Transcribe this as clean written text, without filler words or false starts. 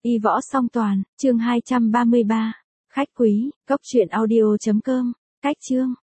Y võ song toàn, chương 233. Khách quý, góc truyện audio.com. Cách chương.